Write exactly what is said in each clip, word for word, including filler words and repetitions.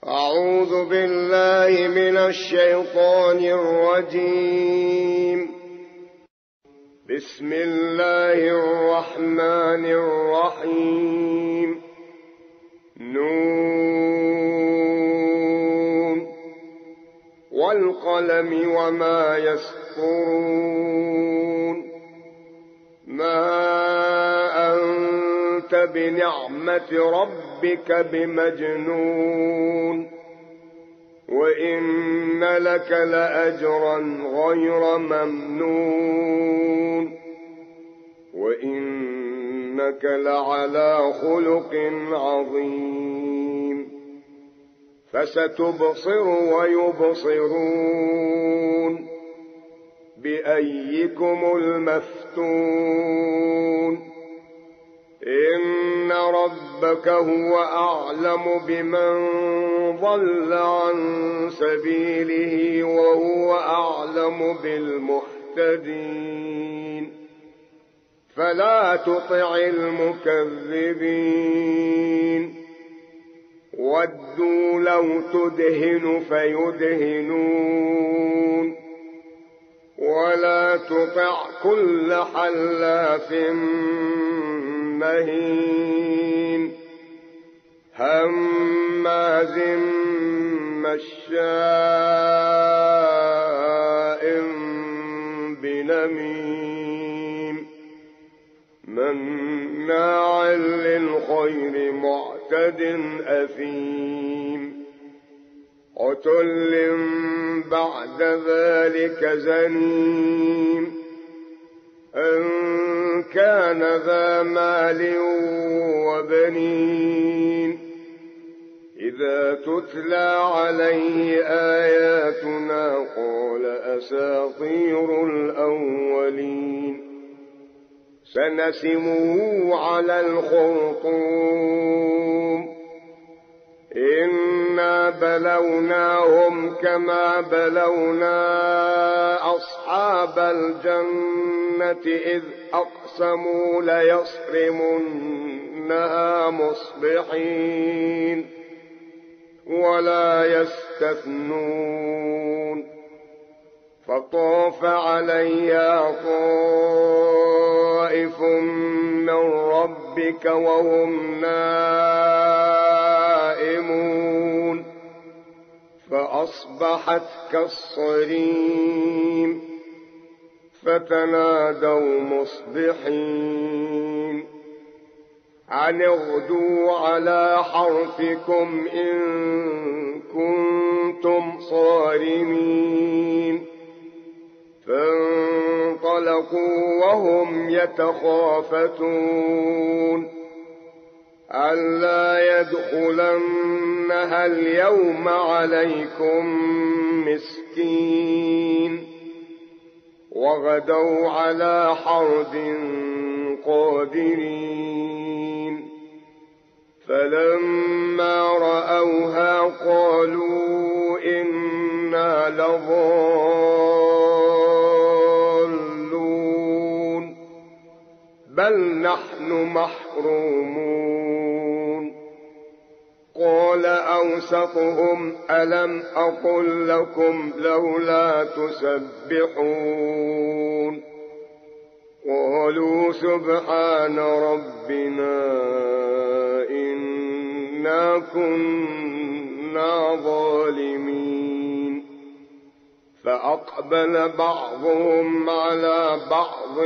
أعوذ بالله من الشيطان الرجيم. بسم الله الرحمن الرحيم. نون والقلم وما يسطرون. ما أنت بنعمة ربك بمجنون، وإن لك لأجرا غير ممنون، وإنك لعلى خلق عظيم. فستبصر ويبصرون بأيكم المفتون. إن ربك هو أعلم بمن ضل عن سبيله وهو أعلم بالمهتدين. فلا تطع المكذبين. ودوا لو تدهن فيدهنون. ولا تطع كل حلاف مهين هماز مشاء بنميم مناع للخير معتد أثيم عتل بعد ذلك زنيم أن كان ذا مال وبنين. إذا تتلى عليه آياتنا قال أساطير الأولين. سنسمه على الخرطوم. إنا بلوناهم كما بلونا أصحاب الجنة إذ أقسموا ليصرمنها مصبحين ولا يستثنون. فطاف عليها طائف من ربك وهم نائمون فأصبحت كالصريم. فتنادوا مصبحين أن اغدوا على حرثكم إن كنتم صارمين. فانطلقوا وهم يتخافتون ألا يدخلنها اليوم عليكم مسكين. وغدوا على حرد قادرين. فلما رأوها قالوا إنا لضالون بل نحن محرومون. قال أوسطهم ألم أقل لكم لولا تسبحون. قالوا سبحان ربنا إنا كنا ظالمين. فأقبل بعضهم على بعض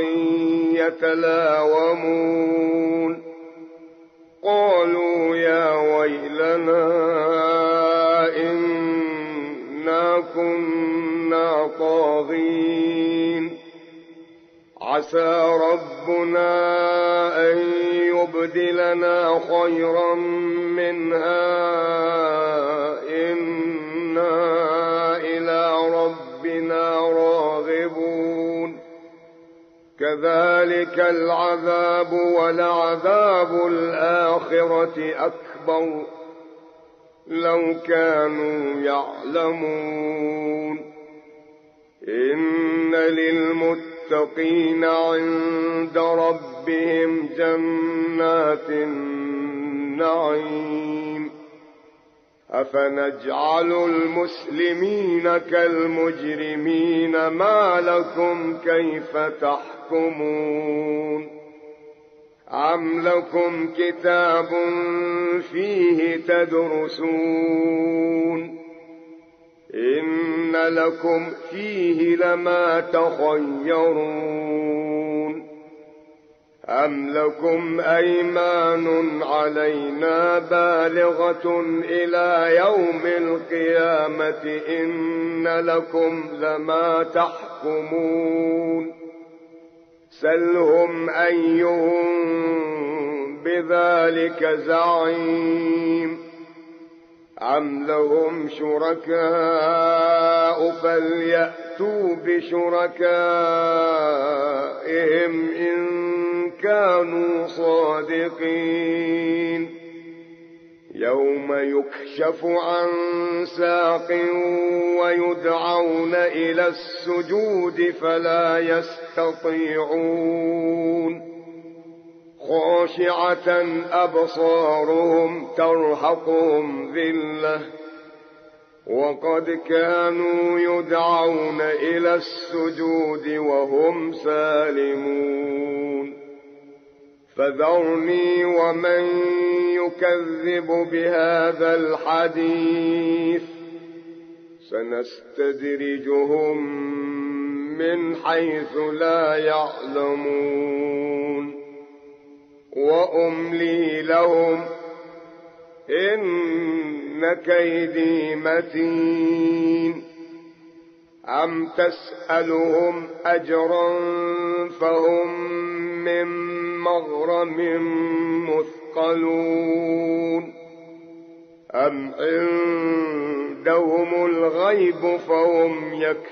يتلاومون. قالوا يا ويلنا إنا كنا طاغين. عسى ربنا أن يبدلنا خيرا منها إنا إلى ربنا راغبون. كذلك العذاب ولعذاب الآخرة أكبر لو كانوا يعلمون. إن للمتقين عند ربهم جنات النعيم أفنجعل المسلمين كالمجرمين ما لكم كيف تحكمون أم لكم كتاب فيه تدرسون إن لكم فيه لما تخيرون أم لكم أيمان علينا بالغة إلى يوم القيامة إن لكم لما تحكمون سلهم أيهم بذلك زعيم أم لهم شركاء فليأتوا بشركائهم إن كانوا صادقين يوم يكشف عن ساق ويدعون إلى السجود فلا يستطيعون خاشعة أبصارهم ترهقهم ذلة وقد كانوا يدعون إلى السجود وهم سالمون فذرني ومن يكذب بهذا الحديث سنستدرجهم من حيث لا يعلمون وأملي لهم إن كيدي متين أم تسألهم أجرا فهم من مغرم مثقلون أم عندهم الغيب فهم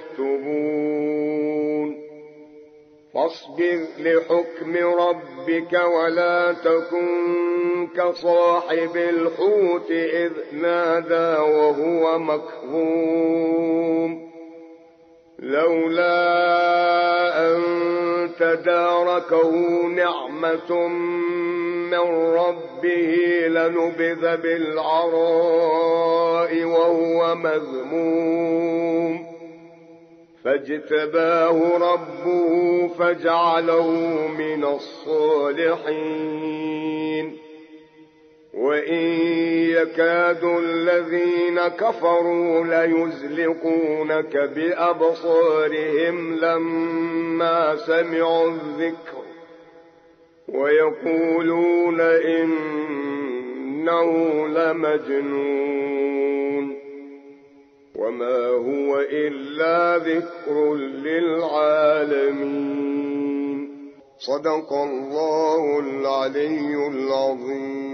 يكتبون فاصبر لحكم ربك ولا تكن كصاحب الحوت إذ نادى وهو مكظوم لولا أن تداركه نعمة من ربه لنبذ بالعراء وهو مذموم فاجتباه ربه فجعله من الصالحين وإن يكاد الذين كفروا ليزلقونك بأبصارهم لما سمعوا الذكر ويقولون إنه لمجنون وما هو إلا ذكر للعالمين صدق الله العلي العظيم.